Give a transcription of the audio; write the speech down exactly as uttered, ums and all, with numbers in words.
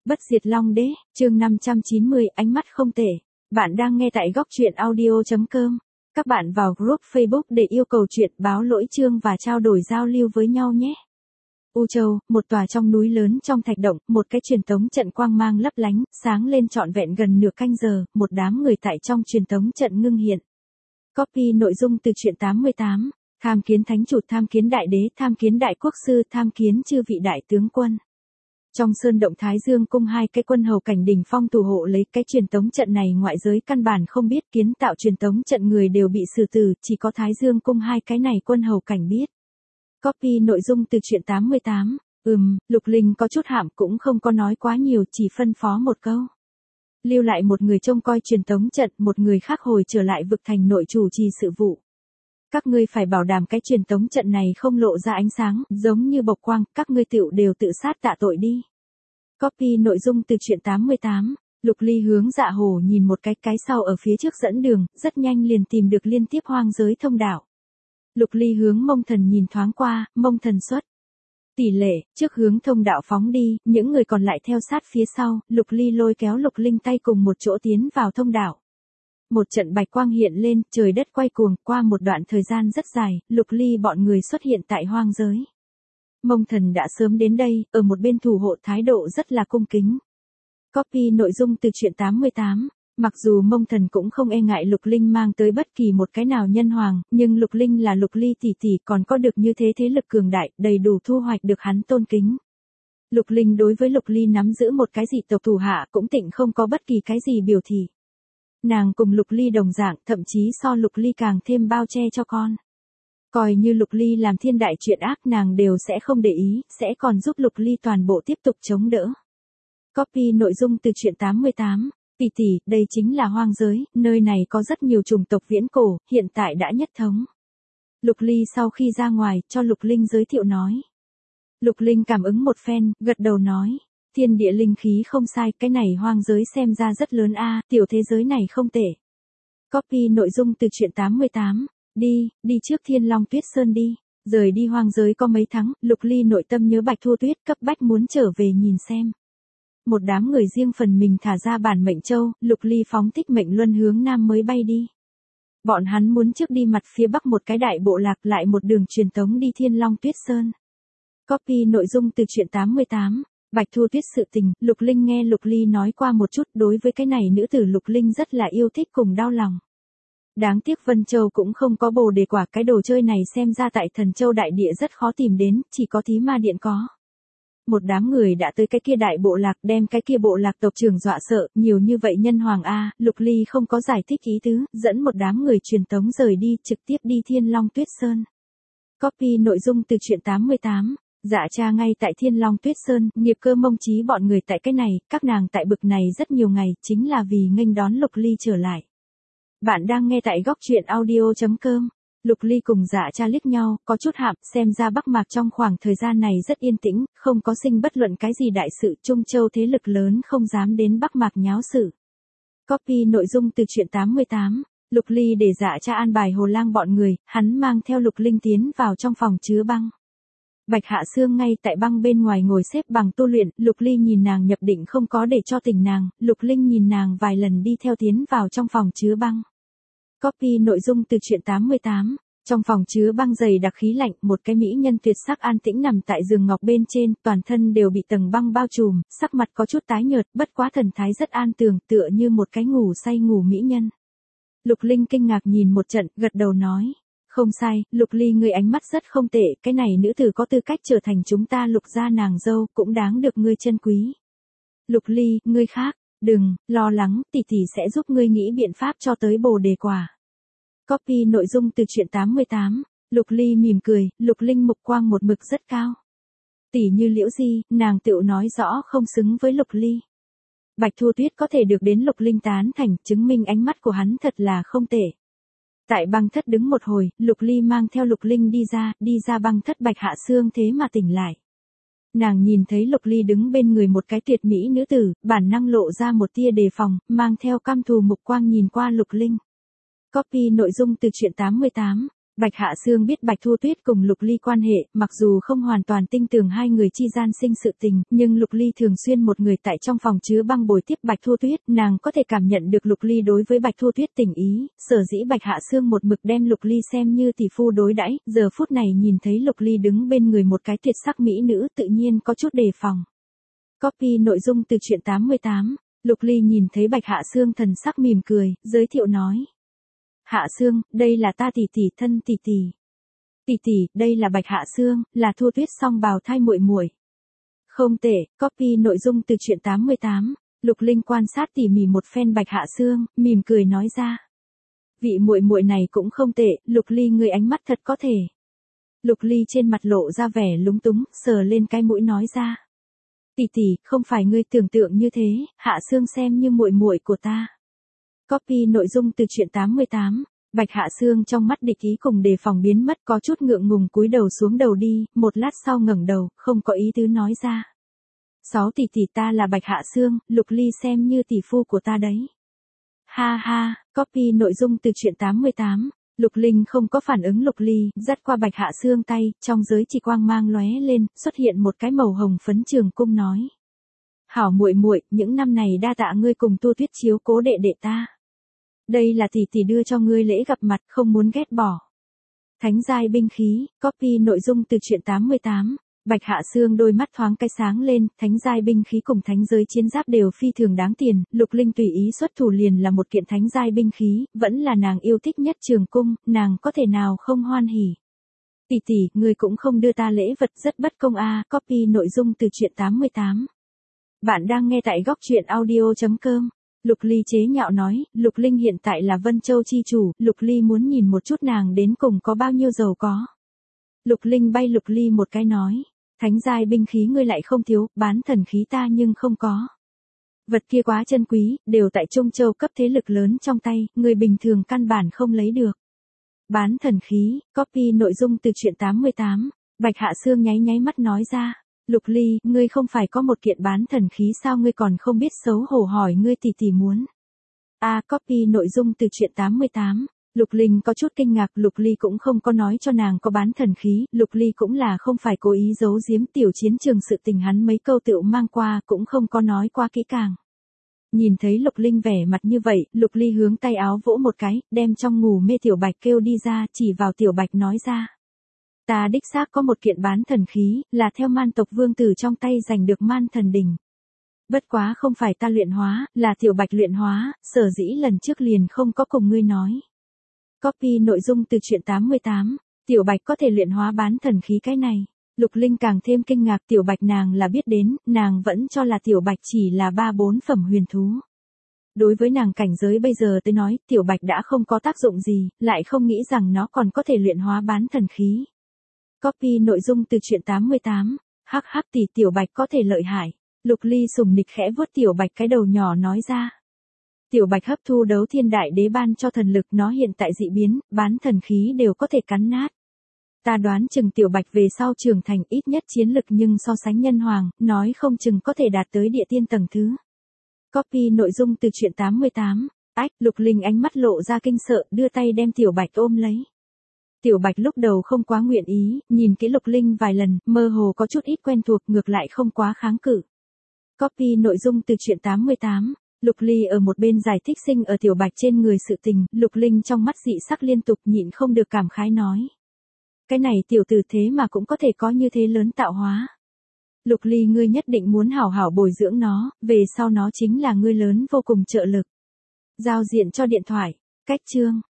Bất diệt Long Đế, chương năm trăm chín mươi, ánh mắt không tệ. Bạn đang nghe tại góc truyện audio chấm com. Các bạn vào group Facebook để yêu cầu chuyện báo lỗi chương và trao đổi giao lưu với nhau nhé. U Châu, một tòa trong núi lớn trong thạch động, một cái truyền tống trận quang mang lấp lánh, sáng lên trọn vẹn gần nửa canh giờ, một đám người tại trong truyền tống trận ngưng hiện. Copy nội dung từ truyện tám mươi tám, tham kiến thánh chủ, tham kiến đại đế, tham kiến đại quốc sư, tham kiến chư vị đại tướng quân. Trong sơn động Thái Dương cung hai cái quân hầu cảnh đỉnh phong thủ hộ lấy cái truyền tống trận này, ngoại giới căn bản không biết, kiến tạo truyền tống trận người đều bị xử tử, chỉ có Thái Dương cung hai cái này quân hầu cảnh biết. Copy nội dung từ truyện tám mươi tám, ừm, Lục Linh có chút hạm cũng không có nói quá nhiều, chỉ phân phó một câu. Lưu lại một người trông coi truyền tống trận, một người khác hồi trở lại vực thành nội chủ trì sự vụ. Các ngươi phải bảo đảm cái truyền tống trận này không lộ ra ánh sáng, giống như bộc quang, các ngươi tựu đều tự sát tạ tội đi. Copy nội dung từ truyện tám mươi tám, Lục Ly hướng Dạ Hổ nhìn một cái, cái sau ở phía trước dẫn đường, rất nhanh liền tìm được liên tiếp hoang giới thông đạo. Lục Ly hướng Mông Thần nhìn thoáng qua, Mông Thần xuất tỷ lệ, trước hướng thông đạo phóng đi, những người còn lại theo sát phía sau, Lục Ly lôi kéo Lục Linh tay cùng một chỗ tiến vào thông đạo. Một trận bạch quang hiện lên, trời đất quay cuồng, qua một đoạn thời gian rất dài, Lục Ly bọn người xuất hiện tại hoang giới. Mông Thần đã sớm đến đây, ở một bên thủ hộ, thái độ rất là cung kính. Copy nội dung từ truyện tám mươi tám, mặc dù Mông Thần cũng không e ngại Lục Linh mang tới bất kỳ một cái nào nhân hoàng, nhưng Lục Linh là Lục Ly tỷ tỷ, còn có được như thế thế lực cường đại, đầy đủ thu hoạch được hắn tôn kính. Lục Linh đối với Lục Ly nắm giữ một cái dị tộc thủ hạ cũng tịnh không có bất kỳ cái gì biểu thị. Nàng cùng Lục Ly đồng dạng, thậm chí so Lục Ly càng thêm bao che cho con. Coi như Lục Ly làm thiên đại chuyện ác, nàng đều sẽ không để ý, sẽ còn giúp Lục Ly toàn bộ tiếp tục chống đỡ. Copy nội dung từ truyện tám mươi tám, tỷ tỷ, đây chính là hoang giới, nơi này có rất nhiều chủng tộc viễn cổ, hiện tại đã nhất thống. Lục Ly sau khi ra ngoài, cho Lục Linh giới thiệu nói. Lục Linh cảm ứng một phen, gật đầu nói. Thiên địa linh khí không sai, cái này hoang giới xem ra rất lớn a, tiểu thế giới này không tệ. Copy nội dung từ truyện tám mươi tám, đi, đi trước Thiên Long Tuyết Sơn đi, rời đi hoang giới có mấy tháng, Lục Ly nội tâm nhớ Bạch Thu Tuyết, cấp bách muốn trở về nhìn xem. Một đám người riêng phần mình thả ra bản mệnh châu, Lục Ly phóng thích mệnh luân hướng nam mới bay đi. Bọn hắn muốn trước đi mặt phía bắc một cái đại bộ lạc, lại một đường truyền tống đi Thiên Long Tuyết Sơn. Copy nội dung từ truyện tám mươi tám. Bạch Thu Tuyết sự tình, Lục Linh nghe Lục Ly nói qua một chút, đối với cái này nữ tử Lục Linh rất là yêu thích cùng đau lòng. Đáng tiếc Vân Châu cũng không có bồ đề quả, cái đồ chơi này xem ra tại Thần Châu đại địa rất khó tìm đến, chỉ có Thí Ma Điện có. Một đám người đã tới cái kia đại bộ lạc, đem cái kia bộ lạc tộc trưởng dọa sợ, nhiều như vậy nhân hoàng a, Lục Ly không có giải thích ý tứ, dẫn một đám người truyền tống rời đi, trực tiếp đi Thiên Long Tuyết Sơn. Copy nội dung từ truyện tám mươi tám. Dạ cha ngay tại Thiên Long Tuyết Sơn, nghiệp cơ mông chí bọn người tại cái này, các nàng tại bực này rất nhiều ngày, chính là vì nghênh đón Lục Ly trở lại. Bạn đang nghe tại góc truyện audio chấm com. Lục Ly cùng dạ cha liếc nhau, có chút hạm, xem ra Bắc Mạc trong khoảng thời gian này rất yên tĩnh, không có sinh bất luận cái gì đại sự, Trung Châu thế lực lớn không dám đến Bắc Mạc nháo sự. Copy nội dung từ truyện tám mươi tám. Lục Ly để dạ cha an bài Hồ Lang bọn người, hắn mang theo Lục Linh tiến vào trong phòng chứa băng. Bạch Hạ Sương ngay tại băng bên ngoài ngồi xếp bằng tu luyện, Lục Ly nhìn nàng nhập định không có để cho tỉnh nàng, Lục Linh nhìn nàng vài lần đi theo tiến vào trong phòng chứa băng. Copy nội dung từ truyện tám mươi tám, trong phòng chứa băng dày đặc khí lạnh, một cái mỹ nhân tuyệt sắc an tĩnh nằm tại giường ngọc bên trên, toàn thân đều bị tầng băng bao trùm, sắc mặt có chút tái nhợt, bất quá thần thái rất an tường, tựa như một cái ngủ say ngủ mỹ nhân. Lục Linh kinh ngạc nhìn một trận, gật đầu nói. Không sai, Lục Ly ngươi ánh mắt rất không tệ, cái này nữ tử có tư cách trở thành chúng ta Lục gia nàng dâu, cũng đáng được ngươi trân quý. Lục Ly, ngươi khác, đừng, lo lắng, tỷ tỷ sẽ giúp ngươi nghĩ biện pháp cho tới bồ đề quả. Copy nội dung từ truyện tám mươi tám, Lục Ly mỉm cười, Lục Linh mục quang một mực rất cao. Tỷ như Liễu Di, nàng tựu nói rõ không xứng với Lục Ly. Bạch Thu Tuyết có thể được đến Lục Linh tán thành, chứng minh ánh mắt của hắn thật là không tệ. Tại băng thất đứng một hồi, Lục Ly mang theo Lục Linh đi ra, đi ra băng thất Bạch Hạ Sương thế mà tỉnh lại. Nàng nhìn thấy Lục Ly đứng bên người một cái tuyệt mỹ nữ tử, bản năng lộ ra một tia đề phòng, mang theo căm thù mục quang nhìn qua Lục Linh. Copy nội dung từ truyện tám mươi tám, Bạch Hạ Sương biết Bạch Thu Tuyết cùng Lục Ly quan hệ, mặc dù không hoàn toàn tin tưởng hai người chi gian sinh sự tình, nhưng Lục Ly thường xuyên một người tại trong phòng chứa băng bồi tiếp Bạch Thu Tuyết, nàng có thể cảm nhận được Lục Ly đối với Bạch Thu Tuyết tình ý, sở dĩ Bạch Hạ Sương một mực đem Lục Ly xem như tỷ phu đối đãi, giờ phút này nhìn thấy Lục Ly đứng bên người một cái tuyệt sắc mỹ nữ tự nhiên có chút đề phòng. Copy nội dung từ truyện tám mươi tám, Lục Ly nhìn thấy Bạch Hạ Sương thần sắc mỉm cười, giới thiệu nói. Hạ Sương, đây là ta tỷ tỷ thân tỷ tỷ. Tỷ tỷ, đây là Bạch Hạ Sương, là Thu Tuyết song bào thai muội muội. Không tệ, copy nội dung từ truyện tám mươi tám, Lục Linh quan sát tỉ mỉ một phen Bạch Hạ Sương, mỉm cười nói ra. Vị muội muội này cũng không tệ, Lục Ly ngươi ánh mắt thật có thể. Lục Ly trên mặt lộ ra vẻ lúng túng, sờ lên cái mũi nói ra. Tỷ tỷ, không phải ngươi tưởng tượng như thế, Hạ Sương xem như muội muội của ta. Copy nội dung từ truyện tám mươi tám, Bạch Hạ Sương trong mắt địch ý cùng đề phòng biến mất, có chút ngượng ngùng cúi đầu xuống đầu đi, một lát sau ngẩng đầu, không có ý tứ nói ra. Sáu tỷ tỷ ta là Bạch Hạ Sương, Lục Ly xem như tỷ phu của ta đấy. Ha ha, copy nội dung từ truyện tám mươi tám, Lục Linh không có phản ứng Lục Ly, dắt qua Bạch Hạ Sương tay, trong giới chỉ quang mang lóe lên, xuất hiện một cái màu hồng phấn trường cung nói. Hảo muội muội, những năm này đa tạ ngươi cùng Tu Tuyết chiếu cố đệ đệ ta. Đây là tỷ tỷ đưa cho ngươi lễ gặp mặt, không muốn ghét bỏ. Thánh giai binh khí, copy nội dung từ truyện tám mươi tám, Bạch Hạ Sương đôi mắt thoáng cái sáng lên, thánh giai binh khí cùng thánh giới chiến giáp đều phi thường đáng tiền, Lục Linh tùy ý xuất thủ liền là một kiện thánh giai binh khí, vẫn là nàng yêu thích nhất trường cung, nàng có thể nào không hoan hỉ. Tỷ tỷ, ngươi cũng không đưa ta lễ vật rất bất công a, à, copy nội dung từ truyện tám mươi tám. Bạn đang nghe tại góc truyện audio chấm com. Lục Ly chế nhạo nói, Lục Linh hiện tại là Vân Châu chi chủ, Lục Ly muốn nhìn một chút nàng đến cùng có bao nhiêu giàu có. Lục Linh bay Lục Ly một cái nói, thánh giai binh khí ngươi lại không thiếu, bán thần khí ta nhưng không có. Vật kia quá chân quý, đều tại Trung Châu cấp thế lực lớn trong tay, người bình thường căn bản không lấy được. Bán thần khí, copy nội dung từ truyện tám mươi tám, Bạch Hạ Sương nháy nháy mắt nói ra. Lục Ly, ngươi không phải có một kiện bán thần khí sao ngươi còn không biết xấu hổ hỏi ngươi tỷ tỷ muốn. A à, copy nội dung từ truyện tám mươi tám, Lục Linh có chút kinh ngạc, Lục Ly cũng không có nói cho nàng có bán thần khí, Lục Ly cũng là không phải cố ý giấu giếm tiểu chiến trường sự tình hắn mấy câu tựu mang qua, cũng không có nói qua kỹ càng. Nhìn thấy Lục Linh vẻ mặt như vậy, Lục Ly hướng tay áo vỗ một cái, đem trong ngủ mê Tiểu Bạch kêu đi ra, chỉ vào Tiểu Bạch nói ra. Ta đích xác có một kiện bán thần khí, là theo man tộc vương tử trong tay giành được man thần đỉnh. Bất quá không phải ta luyện hóa, là Tiểu Bạch luyện hóa, sở dĩ lần trước liền không có cùng ngươi nói. Copy nội dung từ truyện tám mươi tám, Tiểu Bạch có thể luyện hóa bán thần khí cái này. Lục Linh càng thêm kinh ngạc, Tiểu Bạch nàng là biết đến, nàng vẫn cho là Tiểu Bạch chỉ là ba bốn phẩm huyền thú. Đối với nàng cảnh giới bây giờ tới nói, Tiểu Bạch đã không có tác dụng gì, lại không nghĩ rằng nó còn có thể luyện hóa bán thần khí. Copy nội dung từ truyện tám mươi tám, hắc hắc tỷ Tiểu Bạch có thể lợi hại. Lục Ly sùng nịch khẽ vuốt Tiểu Bạch cái đầu nhỏ nói ra. Tiểu Bạch hấp thu đấu thiên đại đế ban cho thần lực, nó hiện tại dị biến, bán thần khí đều có thể cắn nát. Ta đoán chừng Tiểu Bạch về sau trưởng thành ít nhất chiến lực nhưng so sánh nhân hoàng, nói không chừng có thể đạt tới địa tiên tầng thứ. Copy nội dung từ truyện tám mươi tám, ách, Lục Linh ánh mắt lộ ra kinh sợ, đưa tay đem Tiểu Bạch ôm lấy. Tiểu Bạch lúc đầu không quá nguyện ý, nhìn kỹ Lục Linh vài lần, mơ hồ có chút ít quen thuộc, ngược lại không quá kháng cự. Copy nội dung từ truyện tám mươi tám, Lục Ly ở một bên giải thích sinh ở Tiểu Bạch trên người sự tình, Lục Linh trong mắt dị sắc liên tục nhịn không được cảm khái nói. Cái này tiểu tử thế mà cũng có thể có như thế lớn tạo hóa. Lục Ly ngươi nhất định muốn hảo hảo bồi dưỡng nó, về sau nó chính là ngươi lớn vô cùng trợ lực. Giao diện cho điện thoại, cách chương.